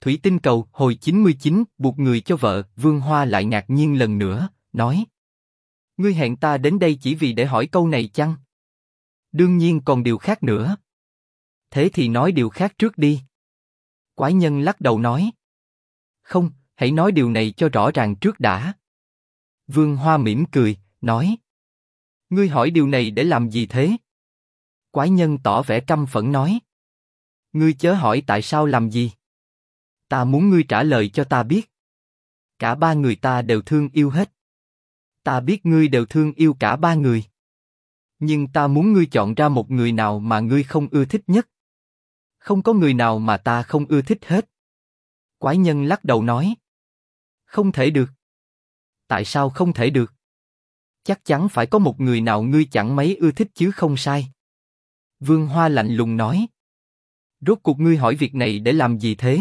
Thủy tinh cầu hồi 99 buộc người cho vợ. Vương Hoa lại ngạc nhiên lần nữa, nói. Ngươi hẹn ta đến đây chỉ vì để hỏi câu này chăng? Đương nhiên còn điều khác nữa. Thế thì nói điều khác trước đi. Quái nhân lắc đầu nói. Không, hãy nói điều này cho rõ ràng trước đã. Vương Hoa mỉm cười, nói. Ngươi hỏi điều này để làm gì thế? Quái nhân tỏ vẻ căm phẫn nói. Ngươi chớ hỏi tại sao làm gì. Ta muốn ngươi trả lời cho ta biết. Cả ba người ta đều thương yêu hết. Ta biết ngươi đều thương yêu cả ba người. Nhưng ta muốn ngươi chọn ra một người nào mà ngươi không ưa thích nhất. Không có người nào mà ta không ưa thích hết. Quái nhân lắc đầu nói. Không thể được. Tại sao không thể được? Chắc chắn phải có một người nào ngươi chẳng mấy ưa thích chứ không sai. Vương Hoa lạnh lùng nói. Rốt cuộc ngươi hỏi việc này để làm gì thế?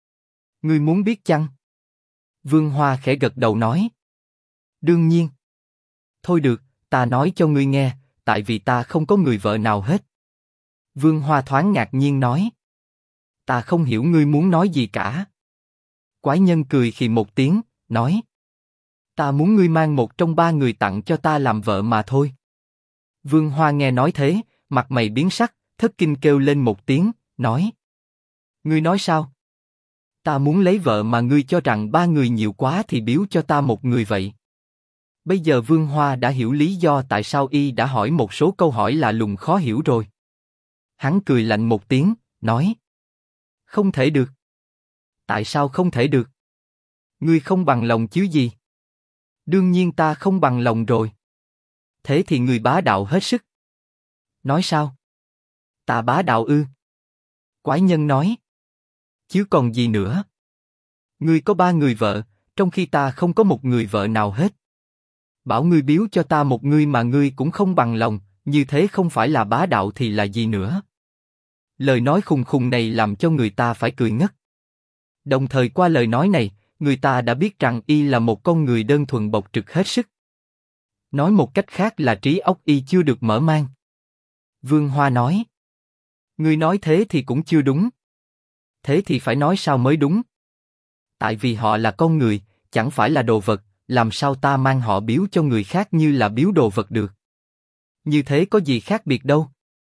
Ngươi muốn biết chăng? Vương Hoa khẽ gật đầu nói. Đương nhiên. Thôi được, ta nói cho ngươi nghe, tại vì ta không có người vợ nào hết. Vương Hoa thoáng ngạc nhiên nói. Ta không hiểu ngươi muốn nói gì cả. Quái nhân cười khì một tiếng, nói. Ta muốn ngươi mang một trong ba người tặng cho ta làm vợ mà thôi. Vương Hoa nghe nói thế, mặt mày biến sắc, thất kinh kêu lên một tiếng, nói. Ngươi nói sao? Ta muốn lấy vợ mà ngươi cho rằng ba người nhiều quá thì biếu cho ta một người vậy. Bây giờ Vương Hoa đã hiểu lý do tại sao y đã hỏi một số câu hỏi lạ lùng khó hiểu rồi. Hắn cười lạnh một tiếng, nói. Không thể được. Tại sao không thể được? Ngươi không bằng lòng chứ gì? Đương nhiên ta không bằng lòng rồi. Thế thì ngươi bá đạo hết sức. Nói sao? Ta bá đạo ư? Quái nhân nói. Chứ còn gì nữa? Ngươi có ba người vợ, trong khi ta không có một người vợ nào hết. Bảo ngươi biếu cho ta một người mà ngươi cũng không bằng lòng, như thế không phải là bá đạo thì là gì nữa? Lời nói khùng khùng này làm cho người ta phải cười ngất. Đồng thời qua lời nói này, người ta đã biết rằng y là một con người đơn thuần bộc trực hết sức. Nói một cách khác là trí óc y chưa được mở mang. Vương Hoa nói. Ngươi nói thế thì cũng chưa đúng. Thế thì phải nói sao mới đúng? Tại vì họ là con người, chẳng phải là đồ vật, làm sao ta mang họ biếu cho người khác như là biếu đồ vật được? Như thế có gì khác biệt đâu.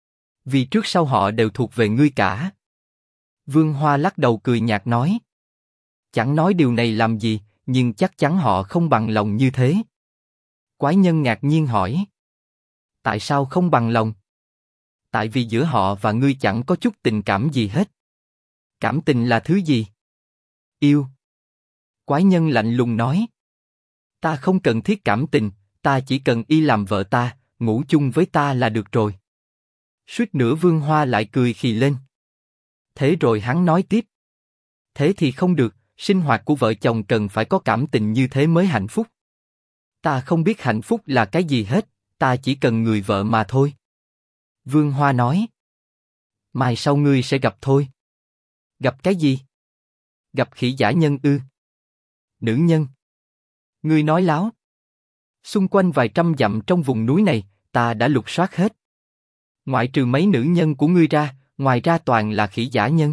Vì trước sau họ đều thuộc về ngươi cả. Vương Hoa lắc đầu cười nhạt nói. Chẳng nói điều này làm gì, nhưng chắc chắn họ không bằng lòng như thế. Quái nhân ngạc nhiên hỏi. Tại sao không bằng lòng? Tại vì giữa họ và ngươi chẳng có chút tình cảm gì hết. Cảm tình là thứ gì? Yêu. Quái nhân lạnh lùng nói. Ta không cần thiết cảm tình, ta chỉ cần y làm vợ ta, ngủ chung với ta là được rồi. Suýt nữa Vương Hoa lại cười khì lên. Thế rồi hắn nói tiếp. Thế thì không được, sinh hoạt của vợ chồng cần phải có cảm tình như thế mới hạnh phúc. Ta không biết hạnh phúc là cái gì hết, ta chỉ cần người vợ mà thôi. Vương Hoa nói. Mai sau ngươi sẽ gặp thôi. Gặp cái gì? Gặp khỉ giả nhân ư? Nữ nhân. Ngươi nói láo. Xung quanh vài trăm dặm trong vùng núi này, ta đã lục soát hết. Ngoại trừ mấy nữ nhân của ngươi ra, ngoài ra toàn là khỉ giả nhân.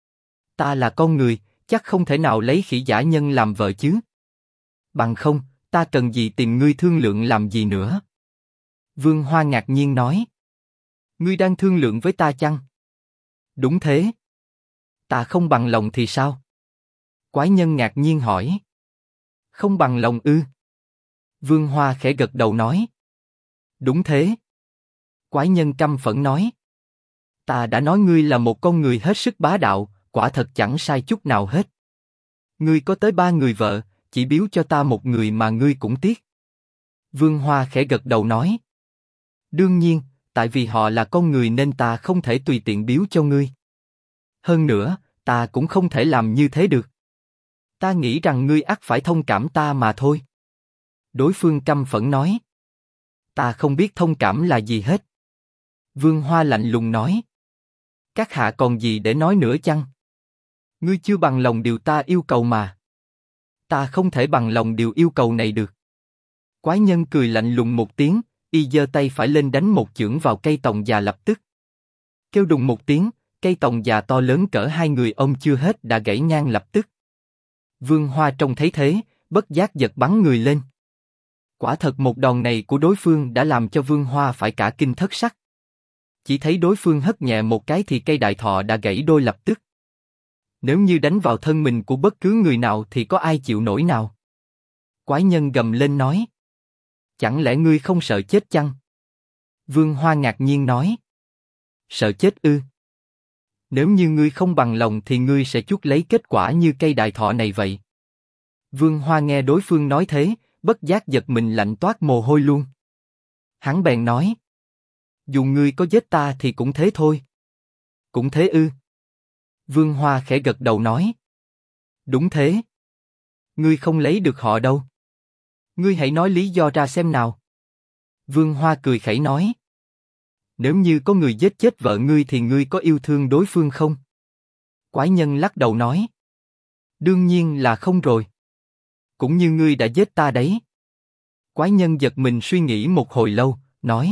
Ta là con người, chắc không thể nào lấy khỉ giả nhân làm vợ chứ. Bằng không, ta cần gì tìm ngươi thương lượng làm gì nữa? Vương Hoa ngạc nhiên nói. Ngươi đang thương lượng với ta chăng? Đúng thế. Ta không bằng lòng thì sao? Quái nhân ngạc nhiên hỏi. Không bằng lòng ư? Vương Hoa khẽ gật đầu nói. Đúng thế. Quái nhân căm phẫn nói. Ta đã nói ngươi là một con người hết sức bá đạo, quả thật chẳng sai chút nào hết. Ngươi có tới ba người vợ, chỉ biếu cho ta một người mà ngươi cũng tiếc. Vương Hoa khẽ gật đầu nói. Đương nhiên, tại vì họ là con người nên ta không thể tùy tiện biếu cho ngươi. Hơn nữa, ta cũng không thể làm như thế được. Ta nghĩ rằng ngươi ắt phải thông cảm ta mà thôi. Đối phương căm phẫn nói. Ta không biết thông cảm là gì hết. Vương Hoa lạnh lùng nói. Các hạ còn gì để nói nữa chăng? Ngươi chưa bằng lòng điều ta yêu cầu mà. Ta không thể bằng lòng điều yêu cầu này được. Quái nhân cười lạnh lùng một tiếng, y giơ tay phải lên đánh một chưởng vào cây tòng già lập tức. Kêu đùng một tiếng, Cây tòng già to lớn cỡ hai người ông chưa hết đã gãy ngang lập tức. Vương Hoa trông thấy thế, bất giác giật bắn người lên. Quả thật một đòn này của đối phương đã làm cho Vương Hoa phải cả kinh thất sắc. Chỉ thấy đối phương hất nhẹ một cái thì cây đại thọ đã gãy đôi lập tức. Nếu như đánh vào thân mình của bất cứ người nào thì có ai chịu nổi nào? Quái nhân gầm lên nói. Chẳng lẽ ngươi không sợ chết chăng? Vương Hoa ngạc nhiên nói. Sợ chết ư? Nếu như ngươi không bằng lòng thì ngươi sẽ chuốc lấy kết quả như cây đại thọ này vậy. Vương Hoa nghe đối phương nói thế, bất giác giật mình lạnh toát mồ hôi luôn. Hắn bèn nói. Dù ngươi có giết ta thì cũng thế thôi. Cũng thế ư? Vương Hoa khẽ gật đầu nói. Đúng thế. Ngươi không lấy được họ đâu. Ngươi hãy nói lý do ra xem nào. Vương Hoa cười khẩy nói. Nếu như có người giết chết vợ ngươi thì ngươi có yêu thương đối phương không? Quái nhân lắc đầu nói. Đương nhiên là không rồi. Cũng như ngươi đã giết ta đấy. Quái nhân giật mình suy nghĩ một hồi lâu, nói.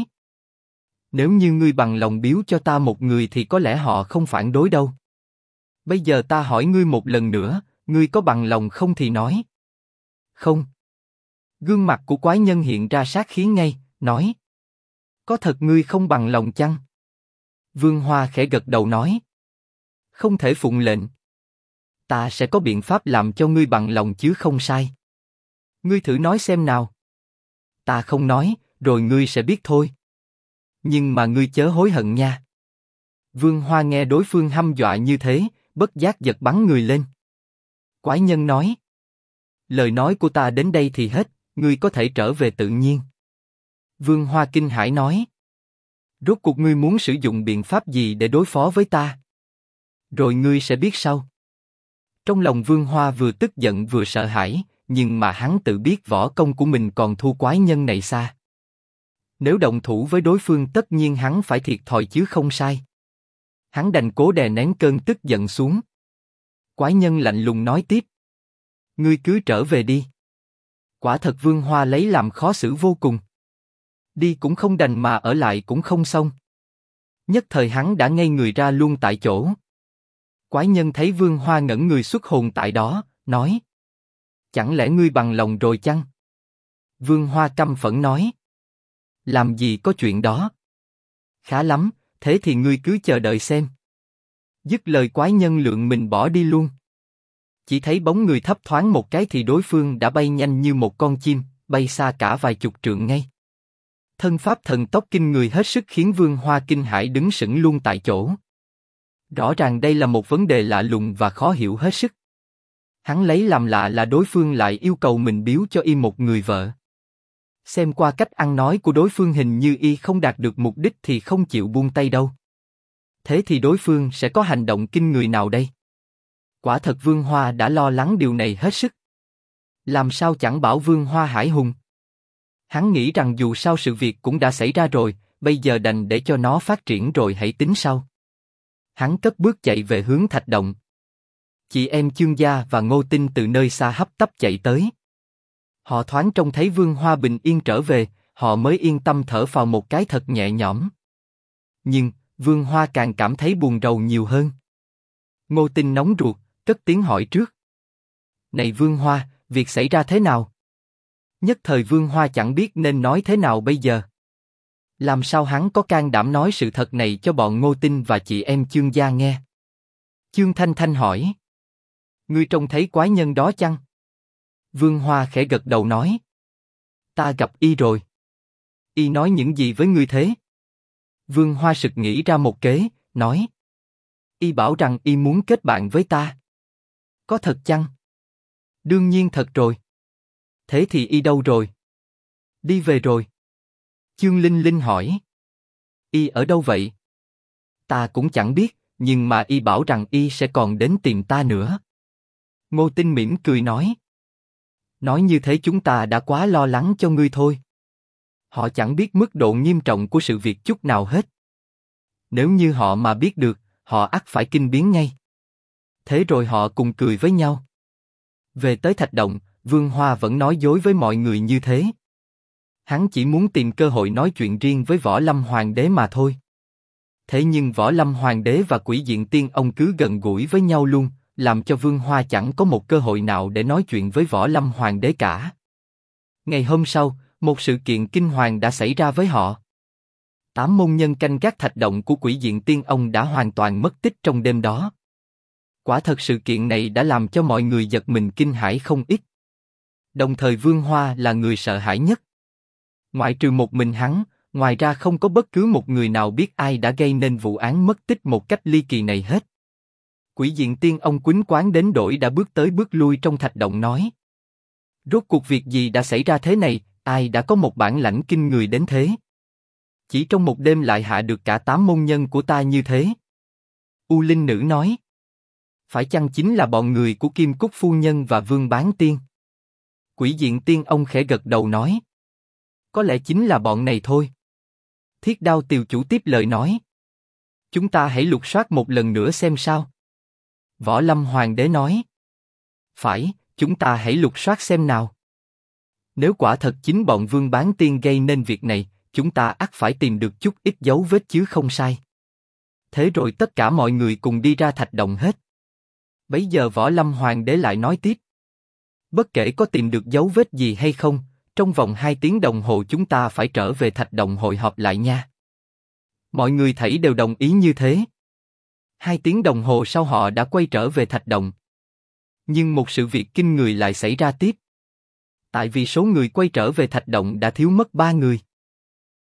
Nếu như ngươi bằng lòng biếu cho ta một người thì có lẽ họ không phản đối đâu. Bây giờ ta hỏi ngươi một lần nữa, ngươi có bằng lòng không thì nói. Không. Gương mặt của quái nhân hiện ra sát khí ngay, nói. Có thật ngươi không bằng lòng chăng? Vương Hoa khẽ gật đầu nói. Không thể phụng lệnh. Ta sẽ có biện pháp làm cho ngươi bằng lòng chứ không sai. Ngươi thử nói xem nào. Ta không nói, rồi ngươi sẽ biết thôi. Nhưng mà ngươi chớ hối hận nha. Vương Hoa nghe đối phương hăm dọa như thế, bất giác giật bắn người lên. Quái nhân nói. Lời nói của ta đến đây thì hết, ngươi có thể trở về tự nhiên. Vương Hoa kinh hãi nói. Rốt cuộc ngươi muốn sử dụng biện pháp gì để đối phó với ta? Rồi ngươi sẽ biết sau. Trong lòng Vương Hoa vừa tức giận vừa sợ hãi, nhưng mà hắn tự biết võ công của mình còn thua quái nhân này xa. Nếu động thủ với đối phương tất nhiên hắn phải thiệt thòi chứ không sai. Hắn đành cố đè nén cơn tức giận xuống. Quái nhân lạnh lùng nói tiếp. Ngươi cứ trở về đi. Quả thật Vương Hoa lấy làm khó xử vô cùng. Đi cũng không đành mà ở lại cũng không xong. Nhất thời hắn đã ngây người ra luôn tại chỗ. Quái nhân thấy Vương Hoa ngẩn người xuất hồn tại đó, nói. Chẳng lẽ ngươi bằng lòng rồi chăng? Vương Hoa căm phẫn nói. Làm gì có chuyện đó. Khá lắm, thế thì ngươi cứ chờ đợi xem. Dứt lời quái nhân lượn mình bỏ đi luôn. Chỉ thấy bóng người thấp thoáng một cái thì đối phương đã bay nhanh như một con chim, bay xa cả vài chục trượng ngay. Thân pháp thần tốc kinh người hết sức khiến Vương Hoa kinh hãi đứng sững luôn tại chỗ. Rõ ràng đây là một vấn đề lạ lùng và khó hiểu hết sức. Hắn lấy làm lạ là đối phương lại yêu cầu mình biếu cho y một người vợ. Xem qua cách ăn nói của đối phương hình như y không đạt được mục đích thì không chịu buông tay đâu. Thế thì đối phương sẽ có hành động kinh người nào đây? Quả thật Vương Hoa đã lo lắng điều này hết sức. Làm sao chẳng bảo Vương Hoa hải hùng. Hắn nghĩ rằng dù sao sự việc cũng đã xảy ra rồi, bây giờ đành để cho nó phát triển rồi hãy tính sau. Hắn cất bước chạy về hướng thạch động. Chị em Chương Gia và Ngô Tinh từ nơi xa hấp tấp chạy tới. Họ thoáng trông thấy Vương Hoa bình yên trở về, họ mới yên tâm thở phào một cái thật nhẹ nhõm. Nhưng Vương Hoa càng cảm thấy buồn rầu nhiều hơn. Ngô Tinh nóng ruột, cất tiếng hỏi trước. Này Vương Hoa, việc xảy ra thế nào? Nhất thời Vương Hoa chẳng biết nên nói thế nào bây giờ. Làm sao hắn có can đảm nói sự thật này cho bọn Ngô Tinh và chị em Chương Gia nghe? Chương Thanh Thanh hỏi. Ngươi trông thấy quái nhân đó chăng? Vương Hoa khẽ gật đầu nói. Ta gặp y rồi. Y nói những gì với ngươi thế? Vương Hoa sực nghĩ ra một kế, nói. Y bảo rằng y muốn kết bạn với ta. Có thật chăng? Đương nhiên thật rồi. Thế thì y đâu rồi? Đi về rồi. Chương Linh Linh hỏi. Y ở đâu vậy? Ta cũng chẳng biết, nhưng mà y bảo rằng y sẽ còn đến tìm ta nữa. Ngô Tinh mỉm cười nói. Nói như thế chúng ta đã quá lo lắng cho ngươi thôi. Họ chẳng biết mức độ nghiêm trọng của sự việc chút nào hết. Nếu như họ mà biết được, họ ắt phải kinh biến ngay. Thế rồi họ cùng cười với nhau. Về tới thạch động, Vương Hoa vẫn nói dối với mọi người như thế. Hắn chỉ muốn tìm cơ hội nói chuyện riêng với Võ Lâm Hoàng đế mà thôi. Thế nhưng Võ Lâm Hoàng đế và Quỷ Diện Tiên Ông cứ gần gũi với nhau luôn, làm cho Vương Hoa chẳng có một cơ hội nào để nói chuyện với Võ Lâm Hoàng đế cả. Ngày hôm sau, một sự kiện kinh hoàng đã xảy ra với họ. 8 môn nhân canh gác thạch động của Quỷ Diện Tiên Ông đã hoàn toàn mất tích trong đêm đó. Quả thật sự kiện này đã làm cho mọi người giật mình kinh hãi không ít. Đồng thời Vương Hoa là người sợ hãi nhất. Ngoại trừ một mình hắn, ngoài ra không có bất cứ một người nào biết ai đã gây nên vụ án mất tích một cách ly kỳ này hết. Quỷ Diện Tiên Ông quýnh quáng đến đổi đã bước tới bước lui trong thạch động nói. Rốt cuộc việc gì đã xảy ra thế này, ai đã có một bản lãnh kinh người đến thế? Chỉ trong một đêm lại hạ được cả 8 môn nhân của ta như thế. U Linh Nữ nói. Phải chăng chính là bọn người của Kim Cúc Phu Nhân và Vương Bán Tiên? Quỷ Diện Tiên Ông khẽ gật đầu nói. Có lẽ chính là bọn này thôi. Thiết Đao Tiều Chủ tiếp lời nói. Chúng ta hãy lục soát một lần nữa xem sao. Võ Lâm Hoàng đế nói. Phải, chúng ta hãy lục soát xem nào. Nếu quả thật chính bọn Vương Bán Tiên gây nên việc này, chúng ta ắt phải tìm được chút ít dấu vết chứ không sai. Thế rồi tất cả mọi người cùng đi ra thạch động hết. Bấy giờ Võ Lâm Hoàng đế lại nói tiếp. Bất kể có tìm được dấu vết gì hay không, trong vòng 2 tiếng đồng hồ chúng ta phải trở về thạch động hội họp lại nha. Mọi người thảy đều đồng ý như thế. 2 tiếng đồng hồ sau họ đã quay trở về thạch động. Nhưng một sự việc kinh người lại xảy ra tiếp. Tại vì số người quay trở về thạch động đã thiếu mất 3 người.